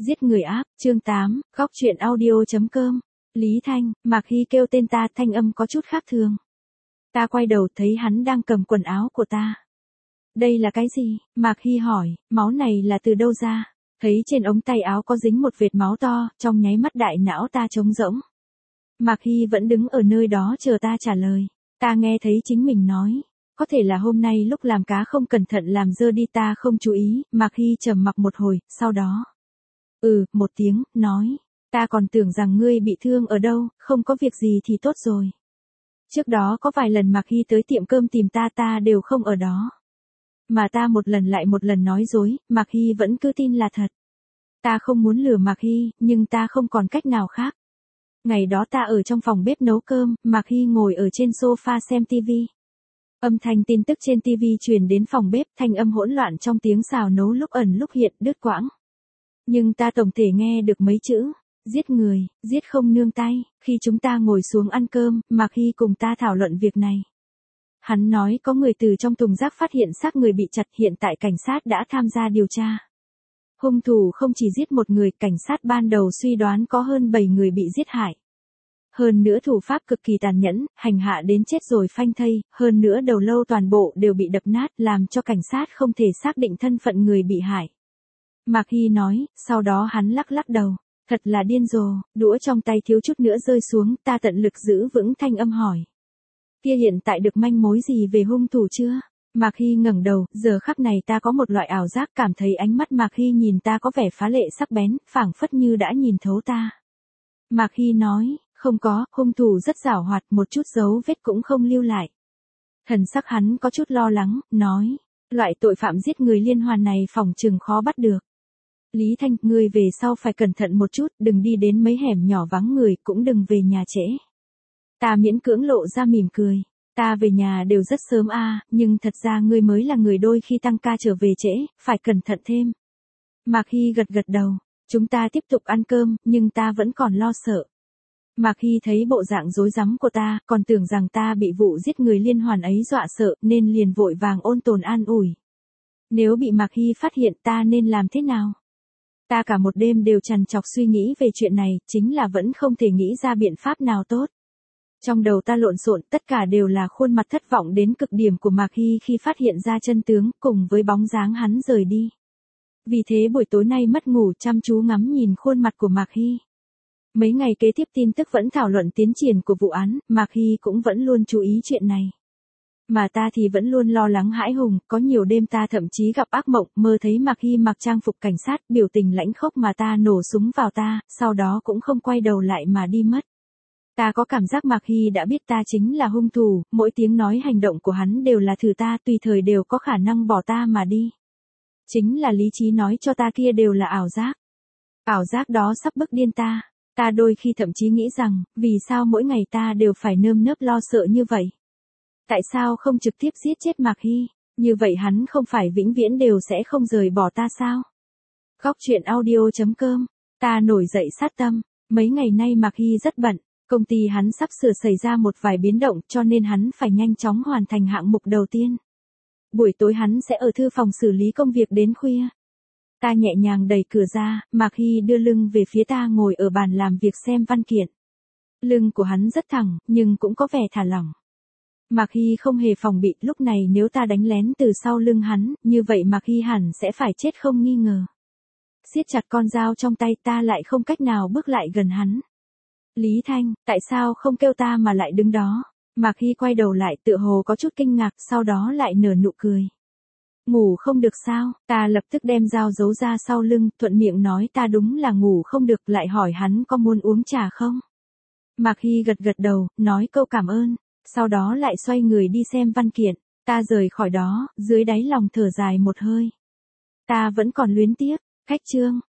Giết người ác, chương 8, góc truyện audio.com. Lý Thanh, Mạc Hy kêu tên ta, thanh âm có chút khác thường. Ta quay đầu thấy hắn đang cầm quần áo của ta. Đây là cái gì? Mạc Hy hỏi, máu này là từ đâu ra? Thấy trên ống tay áo có dính một vệt máu to, trong nháy mắt đại não ta trống rỗng. Mạc Hy vẫn đứng ở nơi đó chờ ta trả lời. Ta nghe thấy chính mình nói. Có thể là hôm nay lúc làm cá không cẩn thận làm dơ đi, ta không chú ý. Mạc Hy trầm mặc một hồi, sau đó. Một tiếng, nói. Ta còn tưởng rằng ngươi bị thương ở đâu, không có việc gì thì tốt rồi. Trước đó có vài lần Mạc Hy tới tiệm cơm tìm ta đều không ở đó. Mà ta một lần lại một lần nói dối, Mạc Hy vẫn cứ tin là thật. Ta không muốn lừa Mạc Hy, nhưng ta không còn cách nào khác. Ngày đó ta ở trong phòng bếp nấu cơm, Mạc Hy ngồi ở trên sofa xem tivi. Âm thanh tin tức trên tivi truyền đến phòng bếp, thanh âm hỗn loạn trong tiếng xào nấu lúc ẩn lúc hiện, đứt quãng. Nhưng ta tổng thể nghe được mấy chữ, giết người, giết không nương tay. Khi chúng ta ngồi xuống ăn cơm, Mạc Hy cùng ta thảo luận việc này. Hắn nói có người từ trong thùng rác phát hiện xác người bị chặt, hiện tại cảnh sát đã tham gia điều tra. Hung thủ không chỉ giết một người, cảnh sát ban đầu suy đoán có hơn 7 người bị giết hại. Hơn nữa thủ pháp cực kỳ tàn nhẫn, hành hạ đến chết rồi phanh thây, hơn nữa đầu lâu toàn bộ đều bị đập nát, làm cho cảnh sát không thể xác định thân phận người bị hại. Mạc Hy nói, sau đó hắn lắc lắc đầu, thật là điên rồ, đũa trong tay thiếu chút nữa rơi xuống, ta tận lực giữ vững thanh âm hỏi. Kia hiện tại được manh mối gì về hung thủ chưa? Mạc Hy ngẩng đầu, giờ khắc này ta có một loại ảo giác, cảm thấy ánh mắt Mạc Hy nhìn ta có vẻ phá lệ sắc bén, phảng phất như đã nhìn thấu ta. Mạc Hy nói, không có, hung thủ rất giảo hoạt, một chút dấu vết cũng không lưu lại. Thần sắc hắn có chút lo lắng, nói, loại tội phạm giết người liên hoàn này phỏng chừng khó bắt được. Lý Thanh, ngươi về sau phải cẩn thận một chút, đừng đi đến mấy hẻm nhỏ vắng người, cũng đừng về nhà trễ. Ta miễn cưỡng lộ ra mỉm cười. Ta về nhà đều rất sớm nhưng thật ra ngươi mới là người đôi khi tăng ca trở về trễ, phải cẩn thận thêm. Mạc Hy gật gật đầu, chúng ta tiếp tục ăn cơm, nhưng ta vẫn còn lo sợ. Mạc Hy thấy bộ dạng rối rắm của ta, còn tưởng rằng ta bị vụ giết người liên hoàn ấy dọa sợ, nên liền vội vàng ôn tồn an ủi. Nếu bị Mạc Hy phát hiện ta nên làm thế nào? Ta cả một đêm đều trằn trọc suy nghĩ về chuyện này, chính là vẫn không thể nghĩ ra biện pháp nào tốt. Trong đầu ta lộn xộn, tất cả đều là khuôn mặt thất vọng đến cực điểm của Mạc Hy khi phát hiện ra chân tướng, cùng với bóng dáng hắn rời đi. Vì thế buổi tối nay mất ngủ, chăm chú ngắm nhìn khuôn mặt của Mạc Hy. Mấy ngày kế tiếp tin tức vẫn thảo luận tiến triển của vụ án, Mạc Hy cũng vẫn luôn chú ý chuyện này. Mà ta thì vẫn luôn lo lắng hãi hùng, có nhiều đêm ta thậm chí gặp ác mộng, mơ thấy Mạc Hy mặc trang phục cảnh sát, biểu tình lãnh khốc mà ta nổ súng vào ta, sau đó cũng không quay đầu lại mà đi mất. Ta có cảm giác Mạc Hy đã biết ta chính là hung thủ, mỗi tiếng nói hành động của hắn đều là thử ta, tùy thời đều có khả năng bỏ ta mà đi. Chính là lý trí nói cho ta kia đều là ảo giác. Ảo giác đó sắp bức điên ta. Ta đôi khi thậm chí nghĩ rằng, vì sao mỗi ngày ta đều phải nơm nớp lo sợ như vậy? Tại sao không trực tiếp giết chết Mạc Hy? Như vậy hắn không phải vĩnh viễn đều sẽ không rời bỏ ta sao? Góc truyện audio.com. Ta nổi dậy sát tâm. Mấy ngày nay Mạc Hy rất bận. Công ty hắn sắp sửa xảy ra một vài biến động, cho nên hắn phải nhanh chóng hoàn thành hạng mục đầu tiên. Buổi tối hắn sẽ ở thư phòng xử lý công việc đến khuya. Ta nhẹ nhàng đẩy cửa ra, Mạc Hy đưa lưng về phía ta, ngồi ở bàn làm việc xem văn kiện. Lưng của hắn rất thẳng, nhưng cũng có vẻ thả lỏng. Mạc Hy không hề phòng bị, lúc này nếu ta đánh lén từ sau lưng hắn, như vậy Mạc Hy hẳn sẽ phải chết không nghi ngờ. Siết chặt con dao trong tay, ta lại không cách nào bước lại gần hắn. Lý Thanh, tại sao không kêu ta mà lại đứng đó? Mạc Hy quay đầu lại, tựa hồ có chút kinh ngạc, sau đó lại nở nụ cười. Ngủ không được sao? Ta lập tức đem dao giấu ra sau lưng, thuận miệng nói ta đúng là ngủ không được, lại hỏi hắn có muốn uống trà không? Mạc Hy gật gật đầu, nói câu cảm ơn, sau đó lại xoay người đi xem văn kiện. Ta rời khỏi đó, dưới đáy lòng thở dài một hơi. Ta vẫn còn luyến tiếc. Khách trương,